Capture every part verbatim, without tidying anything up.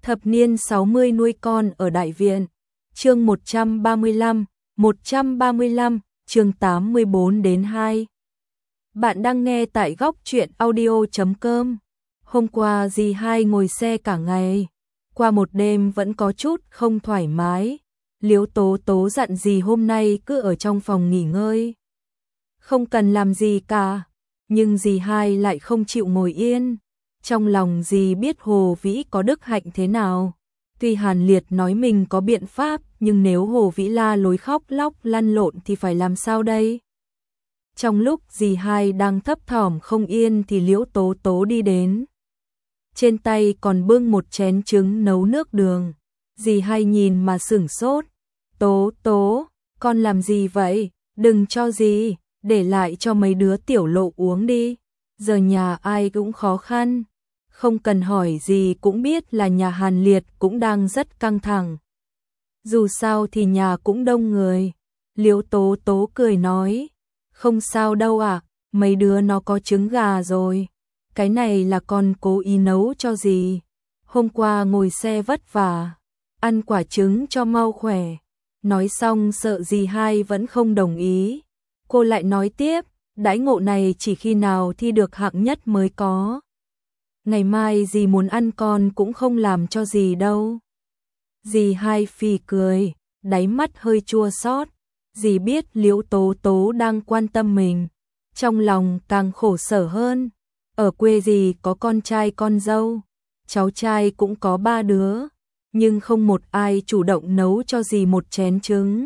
Thập niên sáu mươi nuôi con ở Đại Viện. Chương một trăm ba mươi lăm, một trăm ba mươi lăm, chương tám mươi bốn đến hai. Bạn đang nghe tại góc truyện audio chấm com. Hôm qua dì hai ngồi xe cả ngày, qua một đêm vẫn có chút không thoải mái. Liễu Tố Tố dặn dì hôm nay cứ ở trong phòng nghỉ ngơi, không cần làm gì cả, nhưng dì hai lại không chịu ngồi yên. Trong lòng dì biết Hồ Vĩ có đức hạnh thế nào. Tuy Hàn Liệt nói mình có biện pháp, nhưng nếu Hồ Vĩ la lối khóc lóc lăn lộn thì phải làm sao đây? Trong lúc dì hai đang thấp thỏm không yên thì Liễu Tố Tố đi đến. Trên tay còn bưng một chén trứng nấu nước đường. Dì hai nhìn mà sửng sốt. Tố Tố, con làm gì vậy? Đừng cho dì, để lại cho mấy đứa tiểu lộ uống đi. Giờ nhà ai cũng khó khăn. Không cần hỏi gì cũng biết là nhà Hàn Liệt cũng đang rất căng thẳng. Dù sao thì nhà cũng đông người. Liễu Tố Tố cười nói, không sao đâu ạ, à, mấy đứa nó có trứng gà rồi. Cái này là con cố ý nấu cho dì. Hôm qua ngồi xe vất vả, ăn quả trứng cho mau khỏe. Nói xong sợ dì hai vẫn không đồng ý. Cô lại nói tiếp, đãi ngộ này chỉ khi nào thi được hạng nhất mới có. Ngày mai dì muốn ăn con cũng không làm cho dì đâu. Dì hai phì cười, đáy mắt hơi chua xót. Dì biết Liễu Tố Tố đang quan tâm mình, trong lòng càng khổ sở hơn. Ở quê dì có con trai con dâu, cháu trai cũng có ba đứa, nhưng không một ai chủ động nấu cho dì một chén trứng.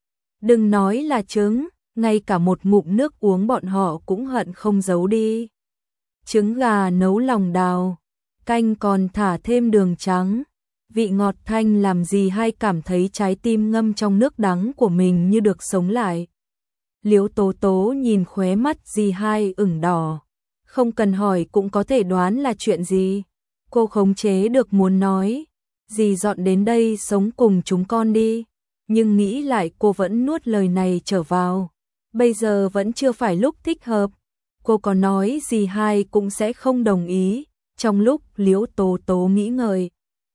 Đừng nói là trứng, ngay cả một ngụm nước uống bọn họ cũng hận không giấu đi. Trứng gà nấu lòng đào, canh còn thả thêm đường trắng, vị ngọt thanh làm dì hai cảm thấy trái tim ngâm trong nước đắng của mình như được sống lại. Liễu Tố Tố nhìn khóe mắt dì hai ửng đỏ, không cần hỏi cũng có thể đoán là chuyện gì. Cô khống chế được muốn nói, dì dọn đến đây sống cùng chúng con đi, nhưng nghĩ lại cô vẫn nuốt lời này trở vào. Bây giờ vẫn chưa phải lúc thích hợp. Cô có nói dì hai cũng sẽ không đồng ý. Trong lúc Liễu Tố Tố nghĩ ngợi,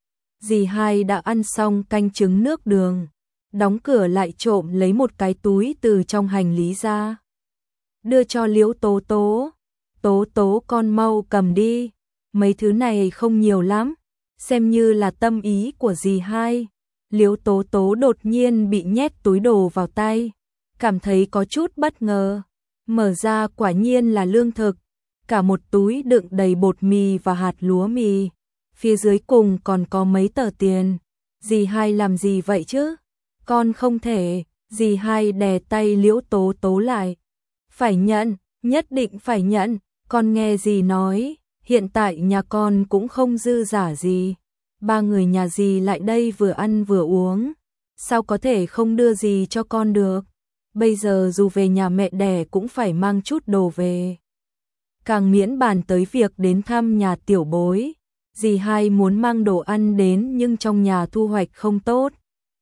dì hai đã ăn xong canh trứng nước đường, đóng cửa lại trộm lấy một cái túi từ trong hành lý ra, đưa cho Liễu Tố Tố. Tố Tố con mau cầm đi, mấy thứ này không nhiều lắm, xem như là tâm ý của dì hai. Liễu Tố Tố đột nhiên bị nhét túi đồ vào tay, cảm thấy có chút bất ngờ. Mở ra quả nhiên là lương thực, cả một túi đựng đầy bột mì và hạt lúa mì. Phía dưới cùng còn có mấy tờ tiền. Dì hai làm gì vậy chứ? Con không thể. Dì hai đè tay Liễu Tố Tố lại. Phải nhận, nhất định phải nhận. Con nghe dì nói, hiện tại nhà con cũng không dư giả gì. Ba người nhà dì lại đây vừa ăn vừa uống, sao có thể không đưa gì cho con được? Bây giờ dù về nhà mẹ đẻ cũng phải mang chút đồ về. Càng miễn bàn tới việc đến thăm nhà tiểu bối. Dì hai muốn mang đồ ăn đến nhưng trong nhà thu hoạch không tốt.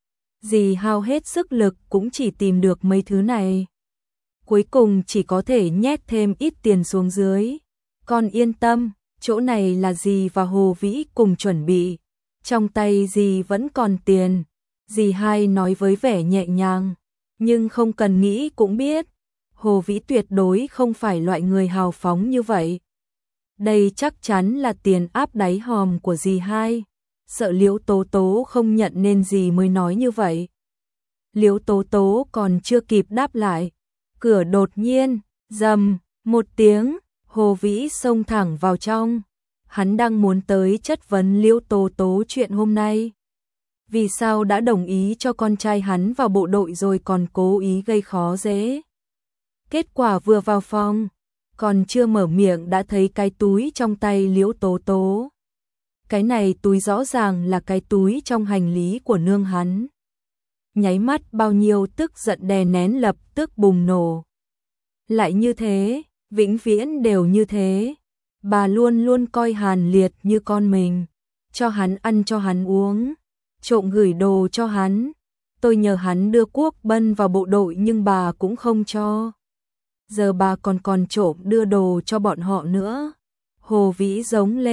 Dì hao hết sức lực cũng chỉ tìm được mấy thứ này. Cuối cùng chỉ có thể nhét thêm ít tiền xuống dưới. Con yên tâm, chỗ này là dì và Hồ Vĩ cùng chuẩn bị. Trong tay dì vẫn còn tiền. Dì hai nói với vẻ nhẹ nhàng. Nhưng không cần nghĩ cũng biết, Hồ Vĩ tuyệt đối không phải loại người hào phóng như vậy. Đây chắc chắn là tiền áp đáy hòm của dì hai. Sợ Liễu Tố Tố không nhận nên dì mới nói như vậy. Liễu Tố Tố còn chưa kịp đáp lại, cửa đột nhiên rầm một tiếng, Hồ Vĩ xông thẳng vào trong. Hắn đang muốn tới chất vấn Liễu Tố Tố chuyện hôm nay. Vì sao đã đồng ý cho con trai hắn vào bộ đội rồi còn cố ý gây khó dễ. Kết quả vừa vào phòng, còn chưa mở miệng đã thấy cái túi trong tay Liễu Tố Tố. Cái này túi rõ ràng là cái túi trong hành lý của nương hắn. Nháy mắt bao nhiêu tức giận đè nén lập tức bùng nổ. Lại như thế, vĩnh viễn đều như thế. Bà luôn luôn coi Hàn Liệt như con mình, cho hắn ăn cho hắn uống, trộm gửi đồ cho hắn. Tôi nhờ hắn đưa Quốc Bân vào bộ đội nhưng bà cũng không cho. Giờ bà còn còn trộm đưa đồ cho bọn họ nữa. Hồ Vĩ giống lên,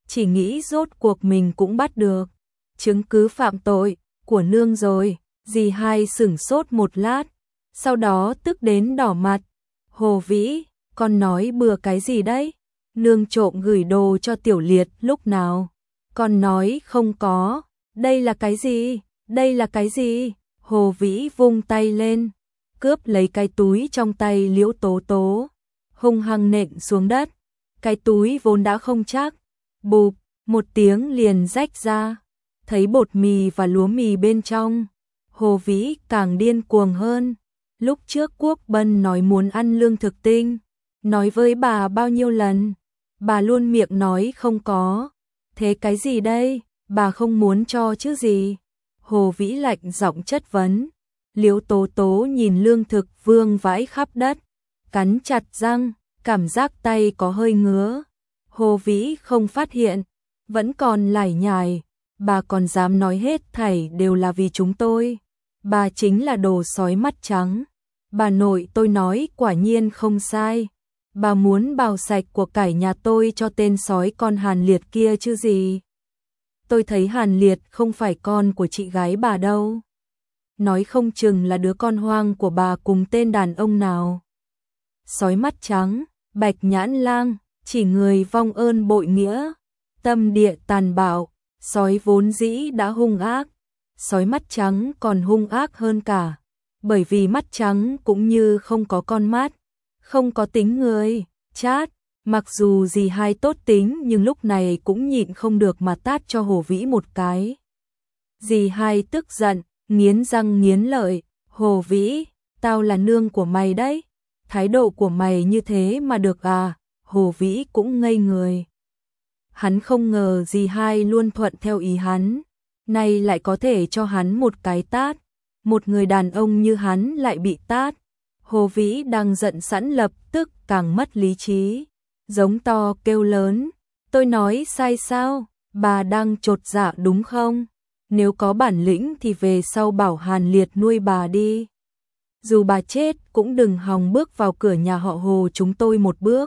chỉ nghĩ rốt cuộc mình cũng bắt được chứng cứ phạm tội của nương rồi. Dì hai sửng sốt một lát, sau đó tức đến đỏ mặt. Hồ Vĩ, con nói bừa cái gì đấy? Nương trộm gửi đồ cho Tiểu Liệt lúc nào? Con nói không có. Đây là cái gì? Đây là cái gì? Hồ Vĩ vung tay lên, cướp lấy cái túi trong tay Liễu Tố Tố, hung hăng nện xuống đất. Cái túi vốn đã không chắc, bụp, một tiếng liền rách ra, thấy bột mì và lúa mì bên trong. Hồ Vĩ càng điên cuồng hơn. Lúc trước Quốc Bân nói muốn ăn lương thực tinh, nói với bà bao nhiêu lần, bà luôn miệng nói không có. Thế cái gì đây? Bà không muốn cho chứ gì? Hồ Vĩ lạnh giọng chất vấn. Liễu Tố Tố nhìn lương thực vương vãi khắp đất, cắn chặt răng, cảm giác tay có hơi ngứa. Hồ Vĩ không phát hiện, vẫn còn lải nhải. Bà còn dám nói hết thảy đều là vì chúng tôi. Bà chính là đồ sói mắt trắng. Bà nội tôi nói quả nhiên không sai. Bà muốn bào sạch của cải nhà tôi cho tên sói con Hàn Liệt kia chứ gì. Tôi thấy Hàn Liệt không phải con của chị gái bà đâu. Nói không chừng là đứa con hoang của bà cùng tên đàn ông nào. Sói mắt trắng, Bạch Nhãn Lang, chỉ người vong ơn bội nghĩa, tâm địa tàn bạo, sói vốn dĩ đã hung ác. Sói mắt trắng còn hung ác hơn cả, bởi vì mắt trắng cũng như không có con mắt, không có tính người. Chát, mặc dù dì hai tốt tính nhưng lúc này cũng nhịn không được mà tát cho Hồ Vĩ một cái. Dì hai tức giận, nghiến răng nghiến lợi. Hồ Vĩ, tao là nương của mày đấy, thái độ của mày như thế mà được à? Hồ Vĩ cũng ngây người. Hắn không ngờ dì hai luôn thuận theo ý hắn, nay lại có thể cho hắn một cái tát. Một người đàn ông như hắn lại bị tát. Hồ Vĩ đang giận sẵn lập tức càng mất lý trí, giống to kêu lớn. Tôi nói sai sao? Bà đang chột dạ đúng không? Nếu có bản lĩnh thì về sau bảo Hàn Liệt nuôi bà đi. Dù bà chết cũng đừng hòng bước vào cửa nhà họ Hồ chúng tôi một bước.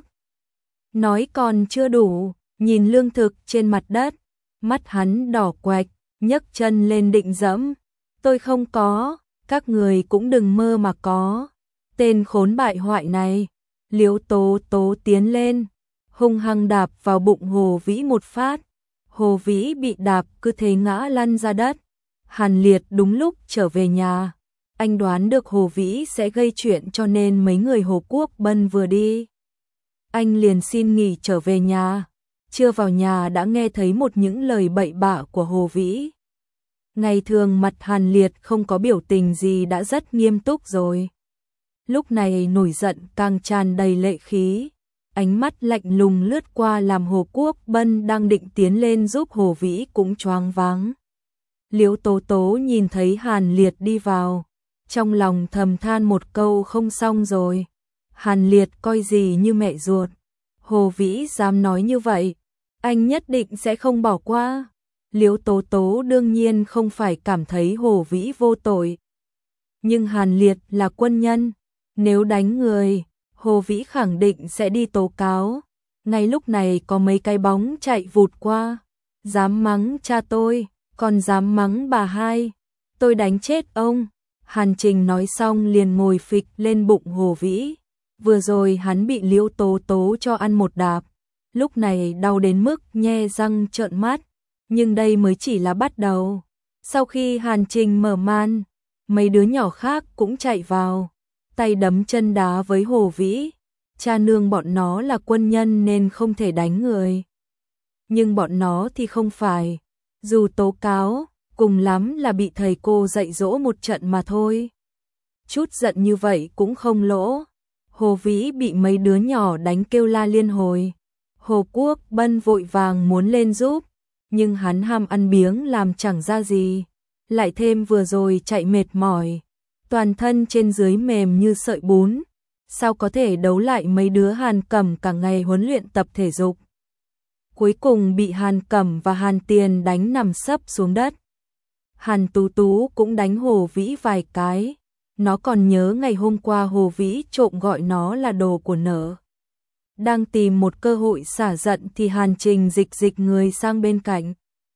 Nói còn chưa đủ, nhìn lương thực trên mặt đất, mắt hắn đỏ quạch, nhấc chân lên định dẫm. Tôi không có, các người cũng đừng mơ mà có. Tên khốn bại hoại này. Liễu Tố Tố tiến lên, hung hăng đạp vào bụng Hồ Vĩ một phát. Hồ Vĩ bị đạp cứ thế ngã lăn ra đất. Hàn Liệt đúng lúc trở về nhà. Anh đoán được Hồ Vĩ sẽ gây chuyện cho nên mấy người Hồ Quốc Bân vừa đi, anh liền xin nghỉ trở về nhà. Chưa vào nhà đã nghe thấy một những lời bậy bạ của Hồ Vĩ. Ngày thường mặt Hàn Liệt không có biểu tình gì đã rất nghiêm túc rồi. Lúc này nổi giận càng tràn đầy lệ khí. Ánh mắt lạnh lùng lướt qua làm Hồ Quốc Bân đang định tiến lên giúp Hồ Vĩ cũng choáng váng. Liễu Tố Tố nhìn thấy Hàn Liệt đi vào, trong lòng thầm than một câu không xong rồi. Hàn Liệt coi gì như mẹ ruột. Hồ Vĩ dám nói như vậy, anh nhất định sẽ không bỏ qua. Liễu Tố Tố đương nhiên không phải cảm thấy Hồ Vĩ vô tội. Nhưng Hàn Liệt là quân nhân, nếu đánh người, Hồ Vĩ khẳng định sẽ đi tố cáo. Ngay lúc này có mấy cái bóng chạy vụt qua. Dám mắng cha tôi, còn dám mắng bà hai. Tôi đánh chết ông. Hàn Trình nói xong liền ngồi phịch lên bụng Hồ Vĩ. Vừa rồi hắn bị Liễu Tố Tố cho ăn một đạp. Lúc này đau đến mức nhe răng trợn mắt. Nhưng đây mới chỉ là bắt đầu. Sau khi Hàn Trình mở màn, mấy đứa nhỏ khác cũng chạy vào, tay đấm chân đá với Hồ Vĩ. Cha nương bọn nó là quân nhân nên không thể đánh người. Nhưng bọn nó thì không phải. Dù tố cáo, cùng lắm là bị thầy cô dạy dỗ một trận mà thôi. Chút giận như vậy cũng không lỗ. Hồ Vĩ bị mấy đứa nhỏ đánh kêu la liên hồi. Hồ Quốc Bân vội vàng muốn lên giúp, nhưng hắn ham ăn biếng làm chẳng ra gì. Lại thêm vừa rồi chạy mệt mỏi, toàn thân trên dưới mềm như sợi bún. Sao có thể đấu lại mấy đứa Hàn Cẩm cả ngày huấn luyện tập thể dục. Cuối cùng bị Hàn Cẩm và Hàn Tiền đánh nằm sấp xuống đất. Hàn Tú Tú cũng đánh Hồ Vĩ vài cái. Nó còn nhớ ngày hôm qua Hồ Vĩ trộm gọi nó là đồ của nở. Đang tìm một cơ hội xả giận thì Hàn Trình dịch dịch người sang bên cạnh.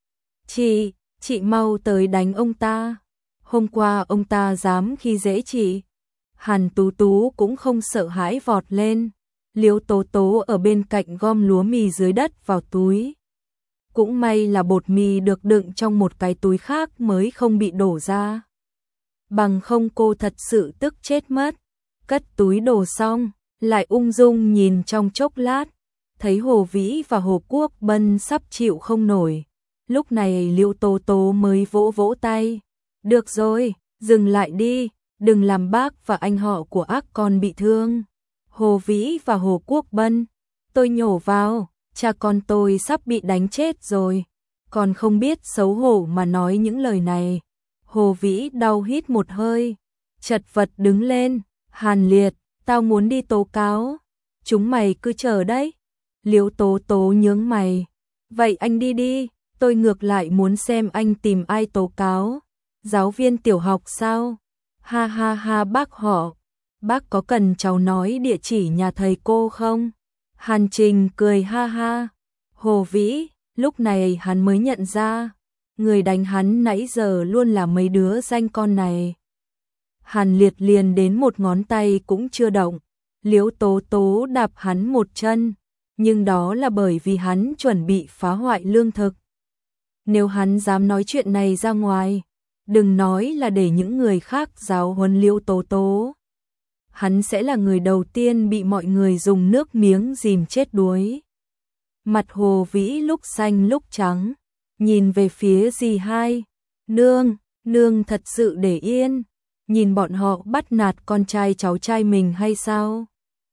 Chị, chị mau tới đánh ông ta. Hôm qua ông ta dám khi dễ chị. Hàn Tú Tú cũng không sợ hãi vọt lên. Liễu Tố Tố ở bên cạnh gom lúa mì dưới đất vào túi. Cũng may là bột mì được đựng trong một cái túi khác mới không bị đổ ra. Bằng không cô thật sự tức chết mất. Cất túi đồ xong, lại ung dung nhìn trong chốc lát, thấy Hồ Vĩ và Hồ Quốc Bân sắp chịu không nổi. Lúc này Liễu Tố Tố mới vỗ vỗ tay. Được rồi, dừng lại đi, đừng làm bác và anh họ của ác con bị thương. Hồ Vĩ và Hồ Quốc Bân, tôi nhổ vào, cha con tôi sắp bị đánh chết rồi, còn không biết xấu hổ mà nói những lời này. Hồ Vĩ đau hít một hơi, chật vật đứng lên. Hàn Liệt, tao muốn đi tố cáo. Chúng mày cứ chờ đấy. Liễu Tố Tố nhướng mày. Vậy anh đi đi, tôi ngược lại muốn xem anh tìm ai tố cáo. Giáo viên tiểu học sao? Ha ha ha bác họ. Bác có cần cháu nói địa chỉ nhà thầy cô không? Hàn Trình cười ha ha. Hồ Vĩ, lúc này hắn mới nhận ra, người đánh hắn nãy giờ luôn là mấy đứa danh con này. Hàn Liệt liền đến một ngón tay cũng chưa động. Liễu Tố Tố đạp hắn một chân, nhưng đó là bởi vì hắn chuẩn bị phá hoại lương thực. Nếu hắn dám nói chuyện này ra ngoài, đừng nói là để những người khác giáo huấn Liễu Tố Tố. Hắn sẽ là người đầu tiên bị mọi người dùng nước miếng dìm chết đuối. Mặt Hồ Vĩ lúc xanh lúc trắng, nhìn về phía dì hai. Nương, nương thật sự để yên, nhìn bọn họ bắt nạt con trai cháu trai mình hay sao?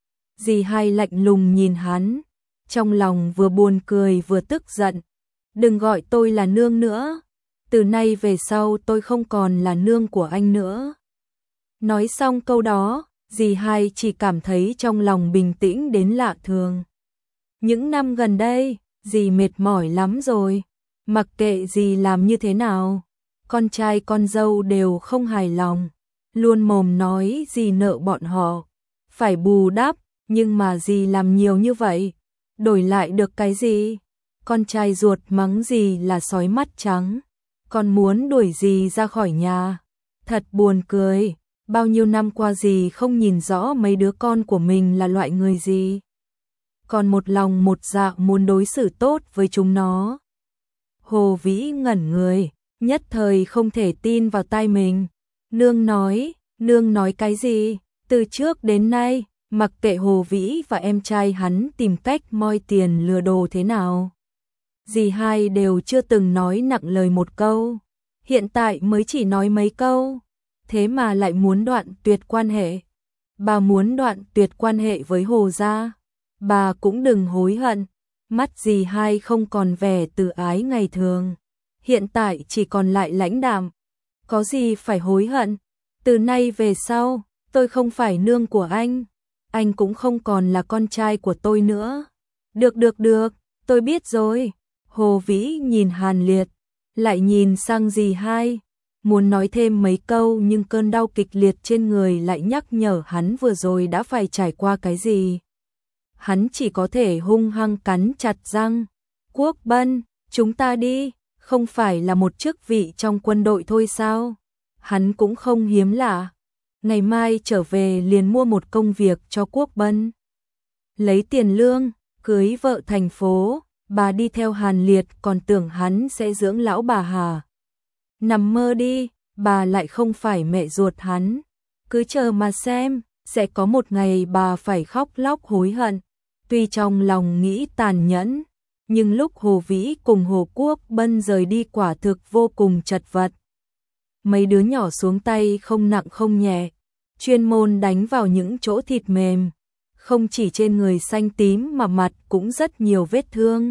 Dì hai lạnh lùng nhìn hắn, trong lòng vừa buồn cười vừa tức giận. Đừng gọi tôi là nương nữa, từ nay về sau tôi không còn là nương của anh nữa. Nói xong câu đó, dì hai chỉ cảm thấy trong lòng bình tĩnh đến lạ thường. Những năm gần đây, dì mệt mỏi lắm rồi, mặc kệ dì làm như thế nào, con trai con dâu đều không hài lòng, luôn mồm nói dì nợ bọn họ, phải bù đắp, nhưng mà dì làm nhiều như vậy, đổi lại được cái gì? Con trai ruột mắng dì là sói mắt trắng, còn muốn đuổi dì ra khỏi nhà. Thật buồn cười, bao nhiêu năm qua dì không nhìn rõ mấy đứa con của mình là loại người gì. Còn một lòng một dạ muốn đối xử tốt với chúng nó. Hồ Vĩ ngẩn người, nhất thời không thể tin vào tai mình. Nương nói, nương nói cái gì? Từ trước đến nay, mặc kệ Hồ Vĩ và em trai hắn tìm cách moi tiền lừa đồ thế nào, dì hai đều chưa từng nói nặng lời một câu. Hiện tại mới chỉ nói mấy câu, thế mà lại muốn đoạn tuyệt quan hệ. Bà muốn đoạn tuyệt quan hệ với Hồ gia, bà cũng đừng hối hận. Mắt dì hai không còn vẻ từ ái ngày thường, hiện tại chỉ còn lại lãnh đạm. Có gì phải hối hận? Từ nay về sau, tôi không phải nương của anh, anh cũng không còn là con trai của tôi nữa. Được được được, tôi biết rồi. Hồ Vĩ nhìn Hàn Liệt, lại nhìn sang dì hai, muốn nói thêm mấy câu nhưng cơn đau kịch liệt trên người lại nhắc nhở hắn vừa rồi đã phải trải qua cái gì. Hắn chỉ có thể hung hăng cắn chặt răng. Quốc Bân, chúng ta đi, không phải là một chức vị trong quân đội thôi sao? Hắn cũng không hiếm lạ. Ngày mai trở về liền mua một công việc cho Quốc Bân. Lấy tiền lương, cưới vợ thành phố, bà đi theo Hàn Liệt còn tưởng hắn sẽ dưỡng lão bà Hà. Nằm mơ đi, bà lại không phải mẹ ruột hắn. Cứ chờ mà xem, sẽ có một ngày bà phải khóc lóc hối hận. Tuy trong lòng nghĩ tàn nhẫn, nhưng lúc Hồ Vĩ cùng Hồ Quốc Bân rời đi quả thực vô cùng chật vật. Mấy đứa nhỏ xuống tay không nặng không nhẹ, chuyên môn đánh vào những chỗ thịt mềm, không chỉ trên người xanh tím mà mặt cũng rất nhiều vết thương.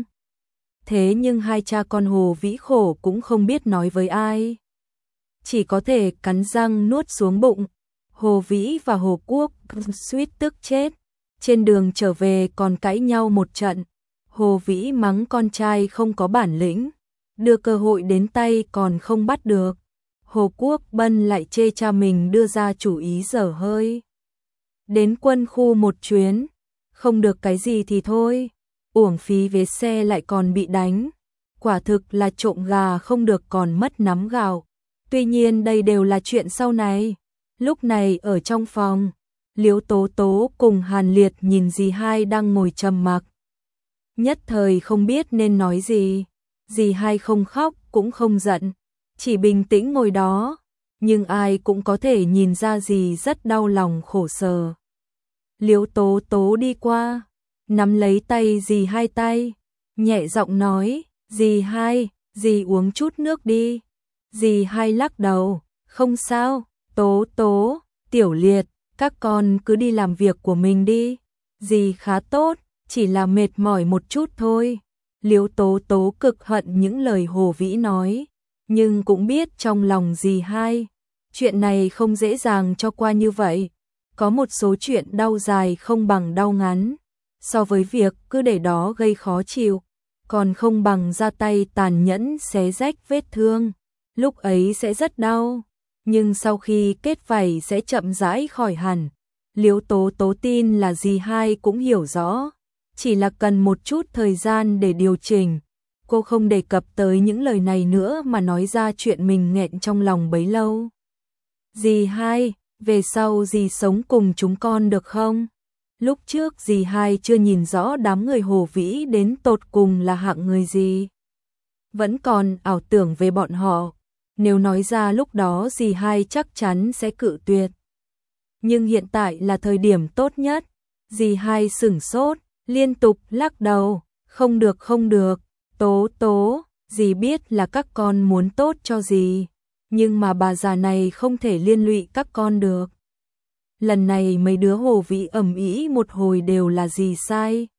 Thế nhưng hai cha con Hồ Vĩ khổ cũng không biết nói với ai, chỉ có thể cắn răng nuốt xuống bụng. Hồ Vĩ và Hồ Quốc suýt tức chết, trên đường trở về còn cãi nhau một trận. Hồ Vĩ mắng con trai không có bản lĩnh, đưa cơ hội đến tay còn không bắt được. Hồ Quốc Bân lại chê cha mình đưa ra chủ ý dở hơi. Đến quân khu một chuyến, không được cái gì thì thôi, uổng phí vé xe lại còn bị đánh. Quả thực là trộm gà không được còn mất nắm gạo. Tuy nhiên đây đều là chuyện sau này. Lúc này ở trong phòng, Liễu Tố Tố cùng Hàn Liệt nhìn dì hai đang ngồi trầm mặc. Nhất thời không biết nên nói gì. Dì hai không khóc cũng không giận, chỉ bình tĩnh ngồi đó. Nhưng ai cũng có thể nhìn ra dì rất đau lòng khổ sở. Liễu Tố Tố đi qua, nắm lấy tay dì hai tay, nhẹ giọng nói, dì hai, dì uống chút nước đi. Dì hai lắc đầu, không sao, Tố Tố, Tiểu Liệt, các con cứ đi làm việc của mình đi. Dì khá tốt, chỉ là mệt mỏi một chút thôi. Liễu Tố Tố cực hận những lời Hồ Vĩ nói, nhưng cũng biết trong lòng dì hai, chuyện này không dễ dàng cho qua như vậy. Có một số chuyện đau dài không bằng đau ngắn, so với việc cứ để đó gây khó chịu, còn không bằng ra tay tàn nhẫn xé rách vết thương. Lúc ấy sẽ rất đau, nhưng sau khi kết vảy sẽ chậm rãi khỏi hẳn. Liễu Tố Tố tin là dì hai cũng hiểu rõ, chỉ là cần một chút thời gian để điều chỉnh. Cô không đề cập tới những lời này nữa mà nói ra chuyện mình nghẹn trong lòng bấy lâu. Dì hai, về sau dì sống cùng chúng con được không? Lúc trước dì hai chưa nhìn rõ đám người Hồ Vĩ đến tột cùng là hạng người gì. Vẫn còn ảo tưởng về bọn họ. Nếu nói ra lúc đó dì hai chắc chắn sẽ cự tuyệt. Nhưng hiện tại là thời điểm tốt nhất. Dì hai sửng sốt, liên tục lắc đầu. Không được không được, Tố Tố, dì biết là các con muốn tốt cho dì. Nhưng mà bà già này không thể liên lụy các con được. Lần này mấy đứa Hồ Vĩ ầm ĩ một hồi đều là dì sai.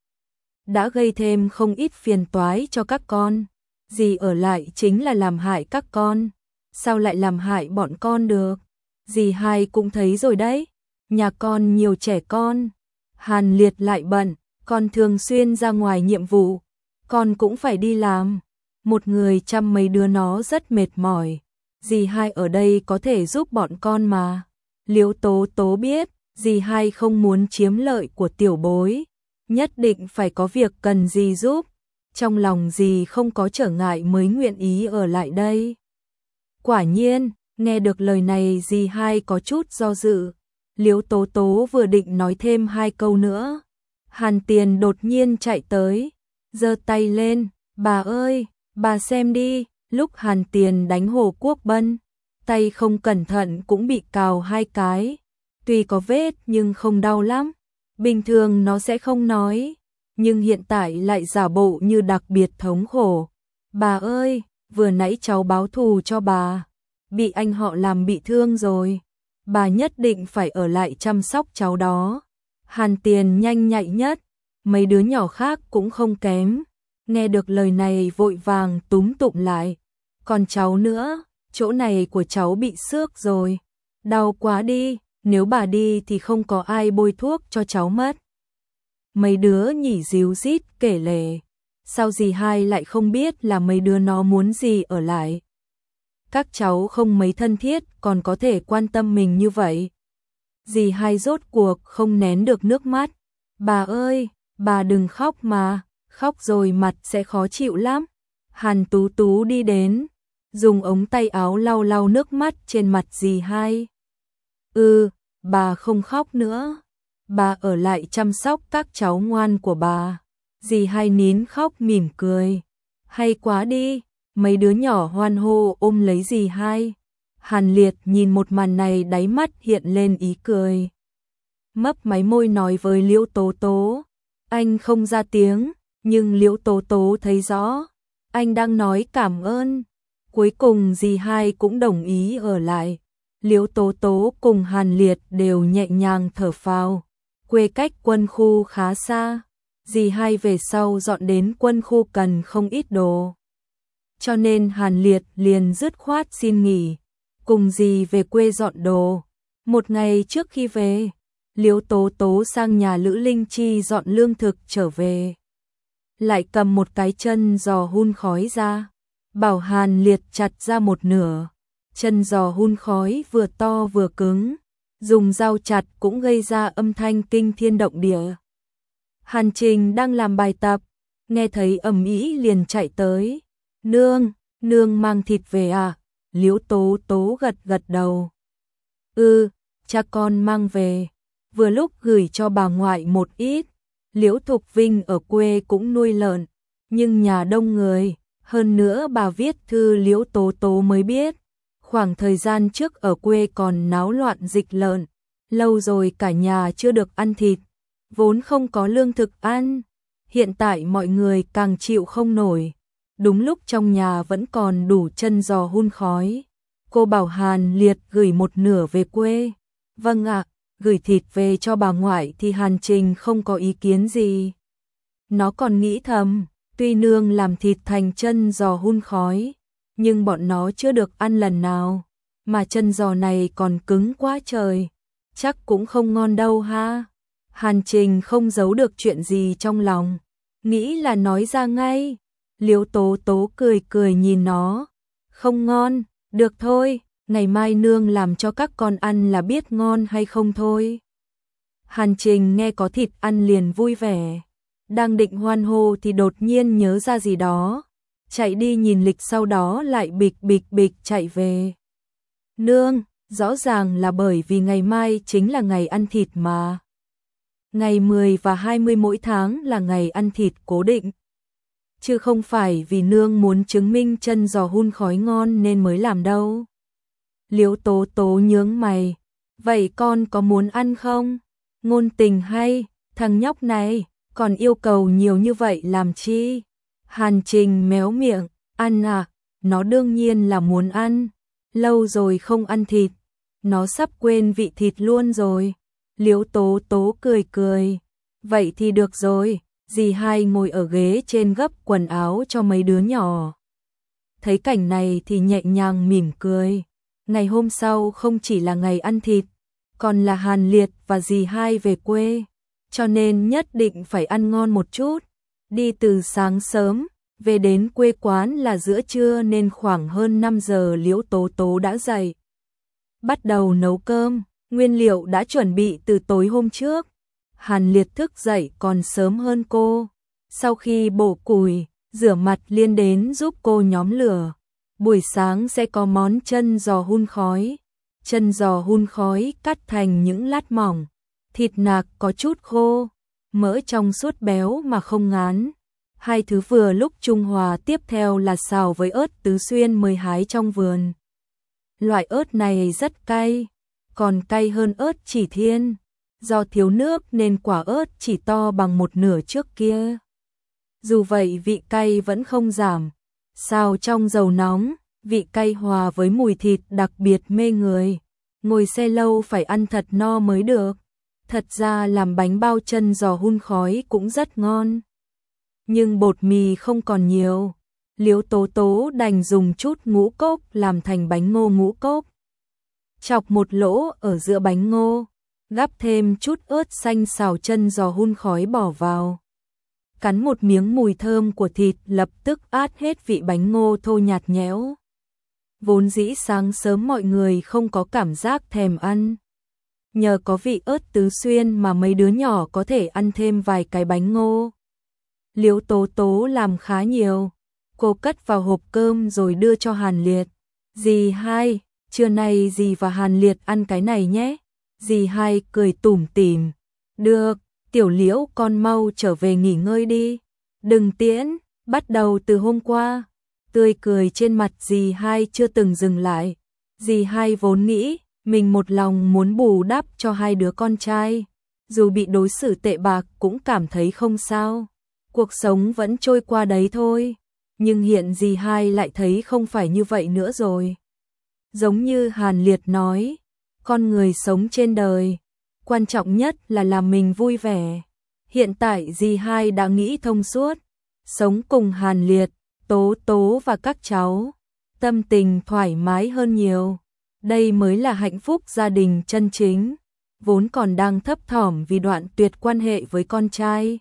Đã gây thêm không ít phiền toái cho các con. Dì ở lại chính là làm hại các con. Sao lại làm hại bọn con được? Dì hai cũng thấy rồi đấy. Nhà con nhiều trẻ con. Hàn Liệt lại bận. Con thường xuyên ra ngoài nhiệm vụ. Con cũng phải đi làm. Một người chăm mấy đứa nó rất mệt mỏi. Dì hai ở đây có thể giúp bọn con mà. Liễu Tố Tố biết, dì hai không muốn chiếm lợi của tiểu bối. Nhất định phải có việc cần dì giúp. Trong lòng dì không có trở ngại mới nguyện ý ở lại đây. Quả nhiên, nghe được lời này dì hai có chút do dự. Liễu Tố Tố vừa định nói thêm hai câu nữa. Hàn Tiền đột nhiên chạy tới, giơ tay lên, bà ơi, bà xem đi. Lúc Hàn Tiền đánh Hồ Quốc Bân, tay không cẩn thận cũng bị cào hai cái. Tuy có vết nhưng không đau lắm. Bình thường nó sẽ không nói, nhưng hiện tại lại giả bộ như đặc biệt thống khổ. Bà ơi, vừa nãy cháu báo thù cho bà, bị anh họ làm bị thương rồi. Bà nhất định phải ở lại chăm sóc cháu đó. Hàn Tiền nhanh nhạy nhất, mấy đứa nhỏ khác cũng không kém. Nghe được lời này vội vàng túm tụm lại. Còn cháu nữa, chỗ này của cháu bị xước rồi. Đau quá đi, nếu bà đi thì không có ai bôi thuốc cho cháu mất. Mấy đứa nhỉ díu rít kể lể. Sao dì hai lại không biết là mấy đứa nó muốn gì ở lại. Các cháu không mấy thân thiết còn có thể quan tâm mình như vậy. Dì hai rốt cuộc không nén được nước mắt. Bà ơi, bà đừng khóc mà, khóc rồi mặt sẽ khó chịu lắm. Hàn Tú Tú đi đến, dùng ống tay áo lau lau nước mắt trên mặt dì hai. Ừ, bà không khóc nữa. Bà ở lại chăm sóc các cháu ngoan của bà. Dì hai nín khóc mỉm cười. Hay quá đi, mấy đứa nhỏ hoan hô ôm lấy dì hai. Hàn Liệt nhìn một màn này đáy mắt hiện lên ý cười. Mấp máy môi nói với Liễu Tố Tố. Anh không ra tiếng, nhưng Liễu Tố Tố thấy rõ. Anh đang nói cảm ơn. Cuối cùng dì hai cũng đồng ý ở lại. Liễu Tố Tố cùng Hàn Liệt đều nhẹ nhàng thở phào. Quê cách quân khu khá xa. Dì hai về sau dọn đến quân khu cần không ít đồ. Cho nên Hàn Liệt liền dứt khoát xin nghỉ. Cùng dì về quê dọn đồ. Một ngày trước khi về, Liễu Tố Tố sang nhà Lữ Linh Chi dọn lương thực trở về. Lại cầm một cái chân giò hun khói ra. Bảo Hàn Liệt chặt ra một nửa. Chân giò hun khói vừa to vừa cứng. Dùng dao chặt cũng gây ra âm thanh kinh thiên động địa. Hàn Trình đang làm bài tập, nghe thấy ầm ĩ liền chạy tới. Nương, nương mang thịt về à? Liễu Tố Tố gật gật đầu. Ừ, cha con mang về. Vừa lúc gửi cho bà ngoại một ít. Liễu Thục Vinh ở quê cũng nuôi lợn, nhưng nhà đông người. Hơn nữa bà viết thư Liễu Tố Tố mới biết. Khoảng thời gian trước ở quê còn náo loạn dịch lợn. Lâu rồi cả nhà chưa được ăn thịt. Vốn không có lương thực ăn. Hiện tại mọi người càng chịu không nổi. Đúng lúc trong nhà vẫn còn đủ chân giò hun khói. Cô bảo Hàn Liệt gửi một nửa về quê. Vâng ạ, gửi thịt về cho bà ngoại thì Hàn Trình không có ý kiến gì. Nó còn nghĩ thầm, tuy nương làm thịt thành chân giò hun khói, nhưng bọn nó chưa được ăn lần nào. Mà chân giò này còn cứng quá trời. Chắc cũng không ngon đâu ha. Hàn Trình không giấu được chuyện gì trong lòng. Nghĩ là nói ra ngay. Liễu Tố Tố cười cười nhìn nó. Không ngon, được thôi, ngày mai nương làm cho các con ăn là biết ngon hay không thôi. Hàn Trình nghe có thịt ăn liền vui vẻ. Đang định hoan hô thì đột nhiên nhớ ra gì đó. Chạy đi nhìn lịch sau đó lại bịch bịch bịch chạy về. Nương, rõ ràng là bởi vì ngày mai chính là ngày ăn thịt mà. Ngày mười và hai mươi mỗi tháng là ngày ăn thịt cố định. Chứ không phải vì nương muốn chứng minh chân giò hun khói ngon nên mới làm đâu. Liễu Tố Tố nhướng mày. Vậy con có muốn ăn không? Ngôn tình hay, thằng nhóc này, còn yêu cầu nhiều như vậy làm chi? Hàn Trình méo miệng, ăn à, nó đương nhiên là muốn ăn. Lâu rồi không ăn thịt, nó sắp quên vị thịt luôn rồi. Liễu Tố Tố cười cười. Vậy thì được rồi. Dì hai ngồi ở ghế trên gấp quần áo cho mấy đứa nhỏ. Thấy cảnh này thì nhẹ nhàng mỉm cười. Ngày hôm sau không chỉ là ngày ăn thịt, còn là Hàn Liệt và dì hai về quê. Cho nên nhất định phải ăn ngon một chút. Đi từ sáng sớm, về đến quê quán là giữa trưa nên khoảng hơn năm giờ Liễu Tố Tố đã dậy. Bắt đầu nấu cơm, nguyên liệu đã chuẩn bị từ tối hôm trước. Hàn Liệt thức dậy còn sớm hơn cô. Sau khi bổ củi, rửa mặt liền đến giúp cô nhóm lửa. Buổi sáng sẽ có món chân giò hun khói. Chân giò hun khói cắt thành những lát mỏng. Thịt nạc có chút khô, mỡ trong suốt béo mà không ngán. Hai thứ vừa lúc trung hòa. Tiếp theo là xào với ớt tứ xuyên mới hái trong vườn. Loại ớt này rất cay, còn cay hơn ớt chỉ thiên. Do thiếu nước nên quả ớt chỉ to bằng một nửa trước kia. Dù vậy vị cay vẫn không giảm. Xào trong dầu nóng, vị cay hòa với mùi thịt đặc biệt mê người. Ngồi xe lâu phải ăn thật no mới được. Thật ra làm bánh bao chân giò hun khói cũng rất ngon. Nhưng bột mì không còn nhiều. Liễu Tố Tố đành dùng chút ngũ cốc làm thành bánh ngô ngũ cốc. Chọc một lỗ ở giữa bánh ngô. Gắp thêm chút ớt xanh xào chân giò hun khói bỏ vào. Cắn một miếng mùi thơm của thịt lập tức át hết vị bánh ngô thô nhạt nhẽo. Vốn dĩ sáng sớm mọi người không có cảm giác thèm ăn. Nhờ có vị ớt tứ xuyên mà mấy đứa nhỏ có thể ăn thêm vài cái bánh ngô. Liễu Tố Tố làm khá nhiều. Cô cất vào hộp cơm rồi đưa cho Hàn Liệt. Dì hai, trưa nay dì và Hàn Liệt ăn cái này nhé. Dì hai cười tủm tỉm. Được, Tiểu Liễu con mau trở về nghỉ ngơi đi. Đừng tiễn, bắt đầu từ hôm qua. Tươi cười trên mặt dì hai chưa từng dừng lại. Dì hai vốn nghĩ mình một lòng muốn bù đắp cho hai đứa con trai. Dù bị đối xử tệ bạc cũng cảm thấy không sao. Cuộc sống vẫn trôi qua đấy thôi. Nhưng hiện dì hai lại thấy không phải như vậy nữa rồi. Giống như Hàn Liệt nói, con người sống trên đời, quan trọng nhất là làm mình vui vẻ. Hiện tại dì hai đã nghĩ thông suốt, sống cùng Hàn Liệt, Tố Tố và các cháu, tâm tình thoải mái hơn nhiều. Đây mới là hạnh phúc gia đình chân chính, vốn còn đang thấp thỏm vì đoạn tuyệt quan hệ với con trai.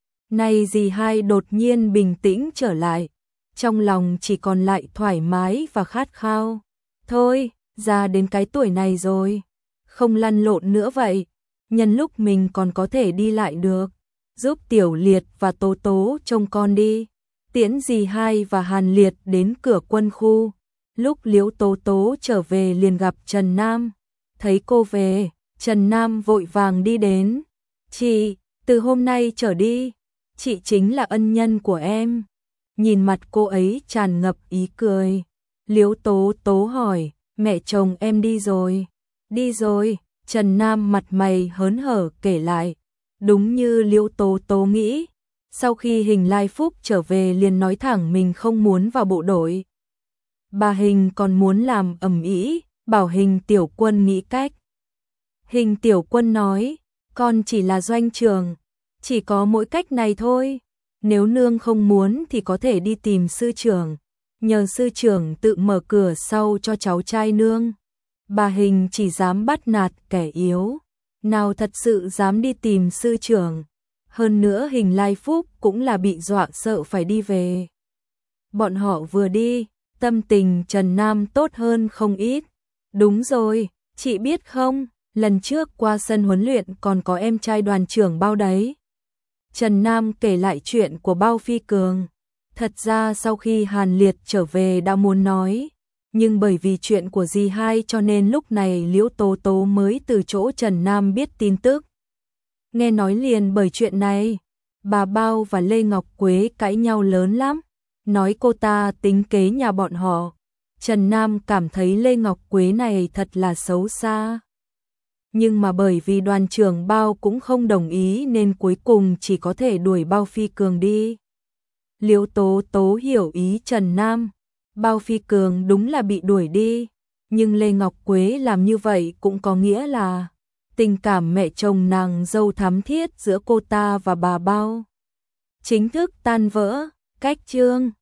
Nay dì hai đột nhiên bình tĩnh trở lại, trong lòng chỉ còn lại thoải mái và khát khao. Thôi, già đến cái tuổi này rồi, không lăn lộn nữa vậy, nhân lúc mình còn có thể đi lại được, giúp Tiểu Liệt và Tố Tố trông con đi. Tiễn dì hai và Hàn Liệt đến cửa quân khu. Lúc Liễu Tố Tố trở về liền gặp Trần Nam. Thấy cô về, Trần Nam vội vàng đi đến. Chị, từ hôm nay trở đi, chị chính là ân nhân của em. Nhìn mặt cô ấy tràn ngập ý cười. Liễu Tố Tố hỏi, mẹ chồng em đi rồi. Đi rồi, Trần Nam mặt mày hớn hở kể lại. Đúng như Liễu Tố Tố nghĩ, sau khi Hình Lai Phúc trở về liền nói thẳng mình không muốn vào bộ đội. Bà Hình còn muốn làm ầm ĩ, bảo Hình Tiểu Quân nghĩ cách. Hình Tiểu Quân nói, con chỉ là doanh trường, chỉ có mỗi cách này thôi. Nếu nương không muốn thì có thể đi tìm sư trưởng, nhờ sư trưởng tự mở cửa sau cho cháu trai nương. Bà Hình chỉ dám bắt nạt kẻ yếu, nào thật sự dám đi tìm sư trưởng. Hơn nữa Hình Lai Phúc cũng là bị dọa sợ phải đi về. Bọn họ vừa đi, tâm tình Trần Nam tốt hơn không ít. Đúng rồi, chị biết không, lần trước qua sân huấn luyện còn có em trai đoàn trưởng Bao đấy. Trần Nam kể lại chuyện của Bao Phi Cường. Thật ra sau khi Hàn Liệt trở về đã muốn nói, nhưng bởi vì chuyện của dì hai cho nên lúc này Liễu Tố Tố mới từ chỗ Trần Nam biết tin tức. Nghe nói liền bởi chuyện này, bà Bao và Lê Ngọc Quế cãi nhau lớn lắm, nói cô ta tính kế nhà bọn họ. Trần Nam cảm thấy Lê Ngọc Quế này thật là xấu xa. Nhưng mà bởi vì đoàn trưởng Bao cũng không đồng ý nên cuối cùng chỉ có thể đuổi Bao Phi Cường đi. Liễu Tố Tố hiểu ý Trần Nam, Bao Phi Cường đúng là bị đuổi đi, nhưng Lê Ngọc Quế làm như vậy cũng có nghĩa là tình cảm mẹ chồng nàng dâu thắm thiết giữa cô ta và bà Bao chính thức tan vỡ. Cách chương